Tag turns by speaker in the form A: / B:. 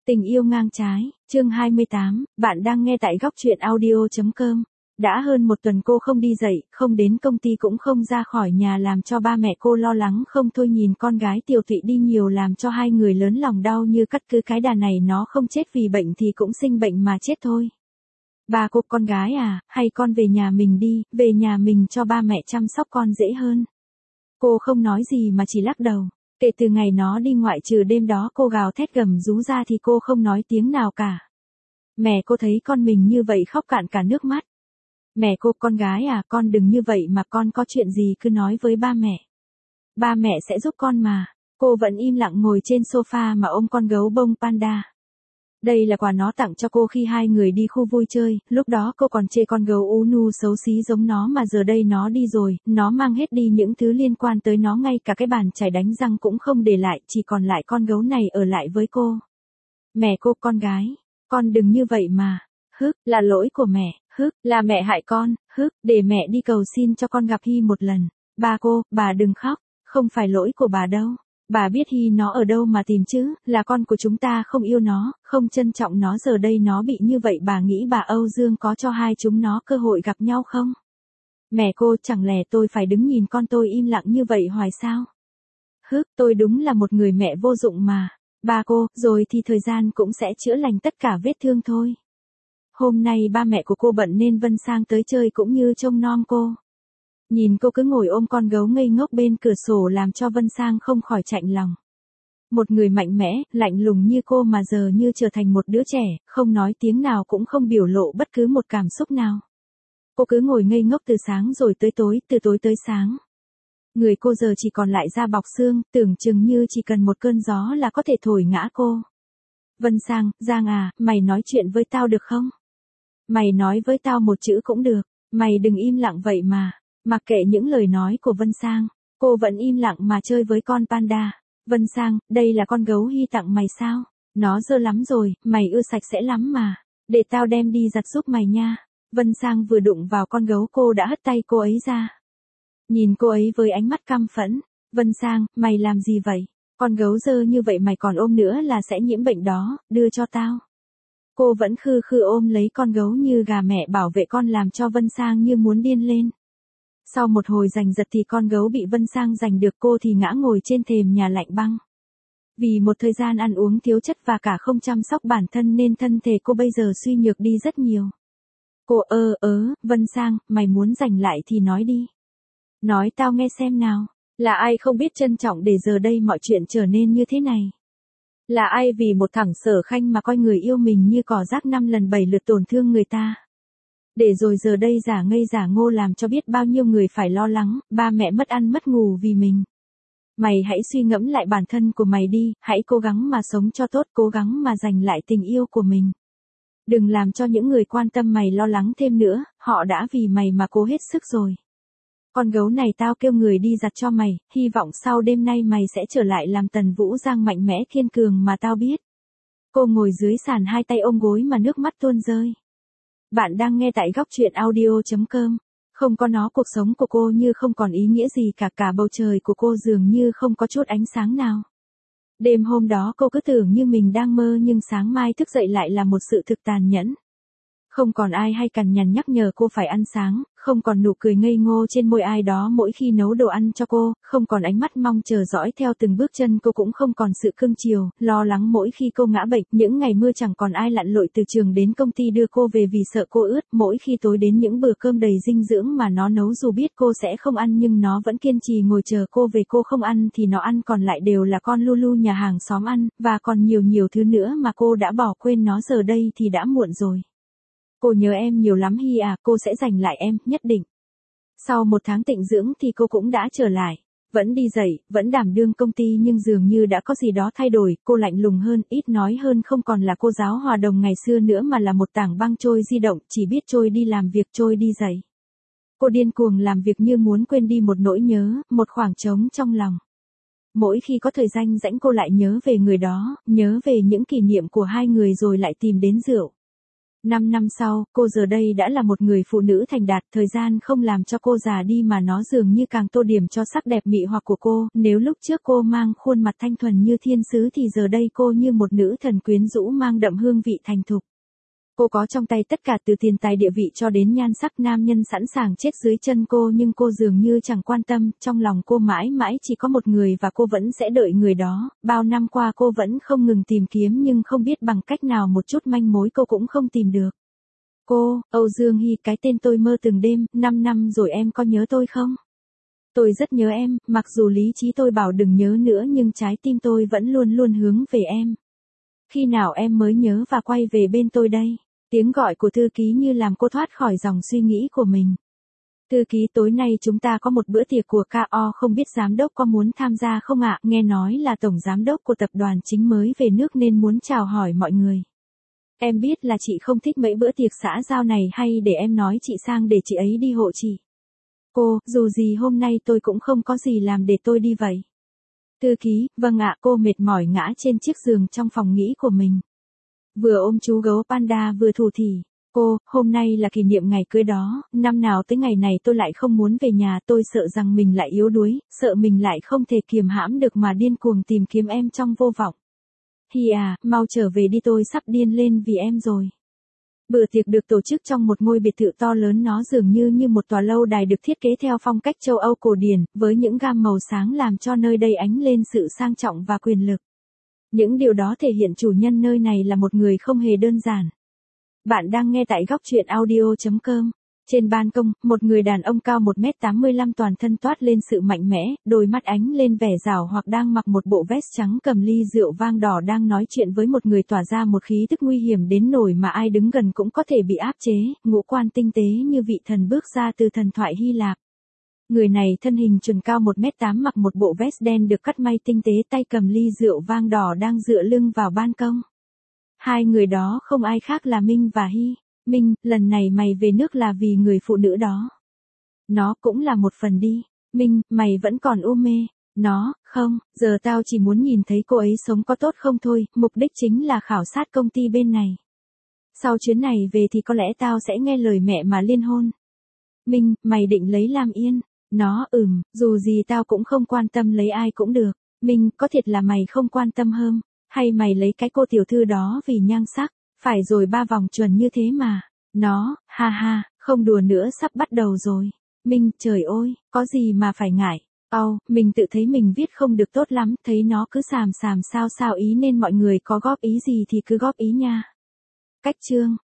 A: Tình yêu ngang trái, chương 28, bạn đang nghe tại góc truyện audio.com. Đã hơn một tuần cô không đi dậy, không đến công ty cũng không ra khỏi nhà làm cho ba mẹ cô lo lắng không thôi, nhìn con gái Tiểu Thụy đi nhiều làm cho hai người lớn lòng đau như cắt, cứ cái đà này nó không chết vì bệnh thì cũng sinh bệnh mà chết thôi. Ba cô, con gái à, hay con về nhà mình đi, về nhà mình cho ba mẹ chăm sóc con dễ hơn. Cô không nói gì mà chỉ lắc đầu. Kể từ ngày nó đi ngoại trừ đêm đó cô gào thét gầm rú ra thì cô không nói tiếng nào cả. Mẹ cô thấy con mình như vậy khóc cạn cả nước mắt. Mẹ cô, con gái à, con đừng như vậy mà, con có chuyện gì cứ nói với ba mẹ. Ba mẹ sẽ giúp con mà. Cô vẫn im lặng ngồi trên sofa mà ôm con gấu bông panda. Đây là quà nó tặng cho cô khi hai người đi khu vui chơi, lúc đó cô còn chê con gấu Unu xấu xí giống nó mà giờ đây nó đi rồi, nó mang hết đi những thứ liên quan tới nó, ngay cả cái bàn chải đánh răng cũng không để lại, chỉ còn lại con gấu này ở lại với cô. Mẹ cô, con gái, con đừng như vậy mà, là lỗi của mẹ, là mẹ hại con, để mẹ đi cầu xin cho con gặp Hy một lần. Ba cô, bà đừng khóc, không phải lỗi của bà đâu. Bà biết Hy nó ở đâu mà tìm chứ, là con của chúng ta không yêu nó, không trân trọng nó, giờ đây nó bị như vậy, bà nghĩ bà Âu Dương có cho hai chúng nó cơ hội gặp nhau không? Mẹ cô, chẳng lẽ tôi phải đứng nhìn con tôi im lặng như vậy hoài sao? Tôi đúng là một người mẹ vô dụng mà. Ba cô, rồi thì thời gian cũng sẽ chữa lành tất cả vết thương thôi. Hôm nay ba mẹ của cô bận nên Vân Sang tới chơi cũng như trông nom cô. Nhìn cô cứ ngồi ôm con gấu ngây ngốc bên cửa sổ làm cho Vân Sang không khỏi chạnh lòng. Một người mạnh mẽ, lạnh lùng như cô mà giờ như trở thành một đứa trẻ, không nói tiếng nào cũng không biểu lộ bất cứ một cảm xúc nào. Cô cứ ngồi ngây ngốc từ sáng rồi tới tối, từ tối tới sáng. Người cô giờ chỉ còn lại da bọc xương, tưởng chừng như chỉ cần một cơn gió là có thể thổi ngã cô. Vân Sang, Giang à, mày nói chuyện với tao được không? Mày nói với tao một chữ cũng được, mày đừng im lặng vậy mà. Mặc kệ những lời nói của Vân Sang, cô vẫn im lặng mà chơi với con panda. Vân Sang, đây là con gấu Hy tặng mày sao? Nó dơ lắm rồi, mày ưa sạch sẽ lắm mà. Để tao đem đi giặt giúp mày nha. Vân Sang vừa đụng vào con gấu cô đã hất tay cô ấy ra. Nhìn cô ấy với ánh mắt căm phẫn. Vân Sang, mày làm gì vậy? Con gấu dơ như vậy mày còn ôm nữa là sẽ nhiễm bệnh đó, đưa cho tao. Cô vẫn khư khư ôm lấy con gấu như gà mẹ bảo vệ con làm cho Vân Sang như muốn điên lên. Sau một hồi giành giật thì con gấu bị Vân Sang giành được, cô thì ngã ngồi trên thềm nhà lạnh băng. Vì một thời gian ăn uống thiếu chất và cả không chăm sóc bản thân nên thân thể cô bây giờ suy nhược đi rất nhiều. Cô Vân Sang, mày muốn giành lại thì nói đi. Nói tao nghe xem nào, là ai không biết trân trọng để giờ đây mọi chuyện trở nên như thế này? Là ai vì một thằng Sở Khanh mà coi người yêu mình như cỏ rác 5 lần 7 lượt tổn thương người ta? Để rồi giờ đây giả ngây giả ngô làm cho biết bao nhiêu người phải lo lắng, ba mẹ mất ăn mất ngủ vì mình. Mày hãy suy ngẫm lại bản thân của mày đi, hãy cố gắng mà sống cho tốt, cố gắng mà giành lại tình yêu của mình. Đừng làm cho những người quan tâm mày lo lắng thêm nữa, họ đã vì mày mà cố hết sức rồi. Con gấu này tao kêu người đi giặt cho mày, hy vọng sau đêm nay mày sẽ trở lại làm Tần Vũ Giang mạnh mẽ kiên cường mà tao biết. Cô ngồi dưới sàn hai tay ôm gối mà nước mắt tuôn rơi. Bạn đang nghe tại góc truyện audio.com. Không có nó cuộc sống của cô như không còn ý nghĩa gì cả, cả bầu trời của cô dường như không có chút ánh sáng nào. Đêm hôm đó cô cứ tưởng như mình đang mơ nhưng sáng mai thức dậy lại là một sự thực tàn nhẫn. Không còn ai hay cằn nhằn nhắc nhở cô phải ăn sáng, không còn nụ cười ngây ngô trên môi ai đó mỗi khi nấu đồ ăn cho cô, không còn ánh mắt mong chờ dõi theo từng bước chân cô, cũng không còn sự cưng chiều, lo lắng mỗi khi cô ngã bệnh. Những ngày mưa chẳng còn ai lặn lội từ trường đến công ty đưa cô về vì sợ cô ướt, mỗi khi tối đến những bữa cơm đầy dinh dưỡng mà nó nấu dù biết cô sẽ không ăn nhưng nó vẫn kiên trì ngồi chờ cô về, cô không ăn thì nó ăn, còn lại đều là con Lulu nhà hàng xóm ăn, và còn nhiều thứ nữa mà cô đã bỏ quên nó, giờ đây thì đã muộn rồi. Cô nhớ em nhiều lắm Hy à, cô sẽ giành lại em, nhất định. Sau một tháng tịnh dưỡng thì cô cũng đã trở lại. Vẫn đi dậy, vẫn đảm đương công ty nhưng dường như đã có gì đó thay đổi, cô lạnh lùng hơn, ít nói hơn, không còn là cô giáo hòa đồng ngày xưa nữa mà là một tảng băng trôi di động, chỉ biết trôi đi làm việc, trôi đi dậy. Cô điên cuồng làm việc như muốn quên đi một nỗi nhớ, một khoảng trống trong lòng. Mỗi khi có thời gian rảnh cô lại nhớ về người đó, nhớ về những kỷ niệm của hai người rồi lại tìm đến rượu. 5 năm sau, cô giờ đây đã là một người phụ nữ thành đạt, thời gian không làm cho cô già đi mà nó dường như càng tô điểm cho sắc đẹp mị hoặc của cô, nếu lúc trước cô mang khuôn mặt thanh thuần như thiên sứ thì giờ đây cô như một nữ thần quyến rũ mang đậm hương vị thành thục. Cô có trong tay tất cả từ tiền tài địa vị cho đến nhan sắc, nam nhân sẵn sàng chết dưới chân cô nhưng cô dường như chẳng quan tâm, trong lòng cô mãi mãi chỉ có một người và cô vẫn sẽ đợi người đó, bao năm qua cô vẫn không ngừng tìm kiếm nhưng không biết bằng cách nào một chút manh mối cô cũng không tìm được. Cô, Âu Dương Hy, cái tên tôi mơ từng đêm, 5 năm rồi em có nhớ tôi không? Tôi rất nhớ em, mặc dù lý trí tôi bảo đừng nhớ nữa nhưng trái tim tôi vẫn luôn luôn hướng về em. Khi nào em mới nhớ và quay về bên tôi đây? Tiếng gọi của thư ký như làm cô thoát khỏi dòng suy nghĩ của mình. Thư ký, tối nay chúng ta có một bữa tiệc của KO, không biết giám đốc có muốn tham gia không ạ? Nghe nói là tổng giám đốc của tập đoàn chính mới về nước nên muốn chào hỏi mọi người. Em biết là chị không thích mấy bữa tiệc xã giao này, hay để em nói chị sang để chị ấy đi hộ chị. Cô, dù gì hôm nay tôi cũng không có gì làm để tôi đi vậy. Thư ký, vâng ạ, cô mệt mỏi ngã trên chiếc giường trong phòng nghỉ của mình. Vừa ôm chú gấu panda vừa thủ thỉ. Cô, hôm nay là kỷ niệm ngày cưới đó, năm nào tới ngày này tôi lại không muốn về nhà, tôi sợ rằng mình lại yếu đuối, sợ mình lại không thể kiềm hãm được mà điên cuồng tìm kiếm em trong vô vọng. Hi à, mau trở về đi, tôi sắp điên lên vì em rồi. Bữa tiệc được tổ chức trong một ngôi biệt thự to lớn, nó dường như một tòa lâu đài được thiết kế theo phong cách châu Âu cổ điển, với những gam màu sáng làm cho nơi đây ánh lên sự sang trọng và quyền lực. Những điều đó thể hiện chủ nhân nơi này là một người không hề đơn giản. Bạn đang nghe tại góc truyện audio.com. Trên ban công, một người đàn ông cao 1m85 toàn thân toát lên sự mạnh mẽ, đôi mắt ánh lên vẻ giảo hoặc đang mặc một bộ vest trắng cầm ly rượu vang đỏ đang nói chuyện với một người tỏa ra một khí tức nguy hiểm đến nỗi mà ai đứng gần cũng có thể bị áp chế, ngũ quan tinh tế như vị thần bước ra từ thần thoại Hy Lạp. Người này thân hình chuẩn cao 1m8 mặc một bộ vest đen được cắt may tinh tế, tay cầm ly rượu vang đỏ đang dựa lưng vào ban công. Hai người đó không ai khác là Minh và Hy. Minh, lần này mày về nước là vì người phụ nữ đó. Nó cũng là một phần đi. Minh, mày vẫn còn u mê. Nó, không, giờ tao chỉ muốn nhìn thấy cô ấy sống có tốt không thôi, mục đích chính là khảo sát công ty bên này. Sau chuyến này về thì có lẽ tao sẽ nghe lời mẹ mà liên hôn. Minh, mày định lấy Lam Yên. Nó, dù gì tao cũng không quan tâm, lấy ai cũng được. Minh, có thiệt là mày không quan tâm hơn, hay mày lấy cái cô tiểu thư đó vì nhan sắc? Phải rồi, 3 vòng chuẩn như thế mà. Nó, ha ha, không đùa nữa, sắp bắt đầu rồi. Minh, trời ơi, có gì mà phải ngại. Mình tự thấy mình viết không được tốt lắm, thấy nó cứ xàm sao ý nên mọi người có góp ý gì thì cứ góp ý nha. Cách chương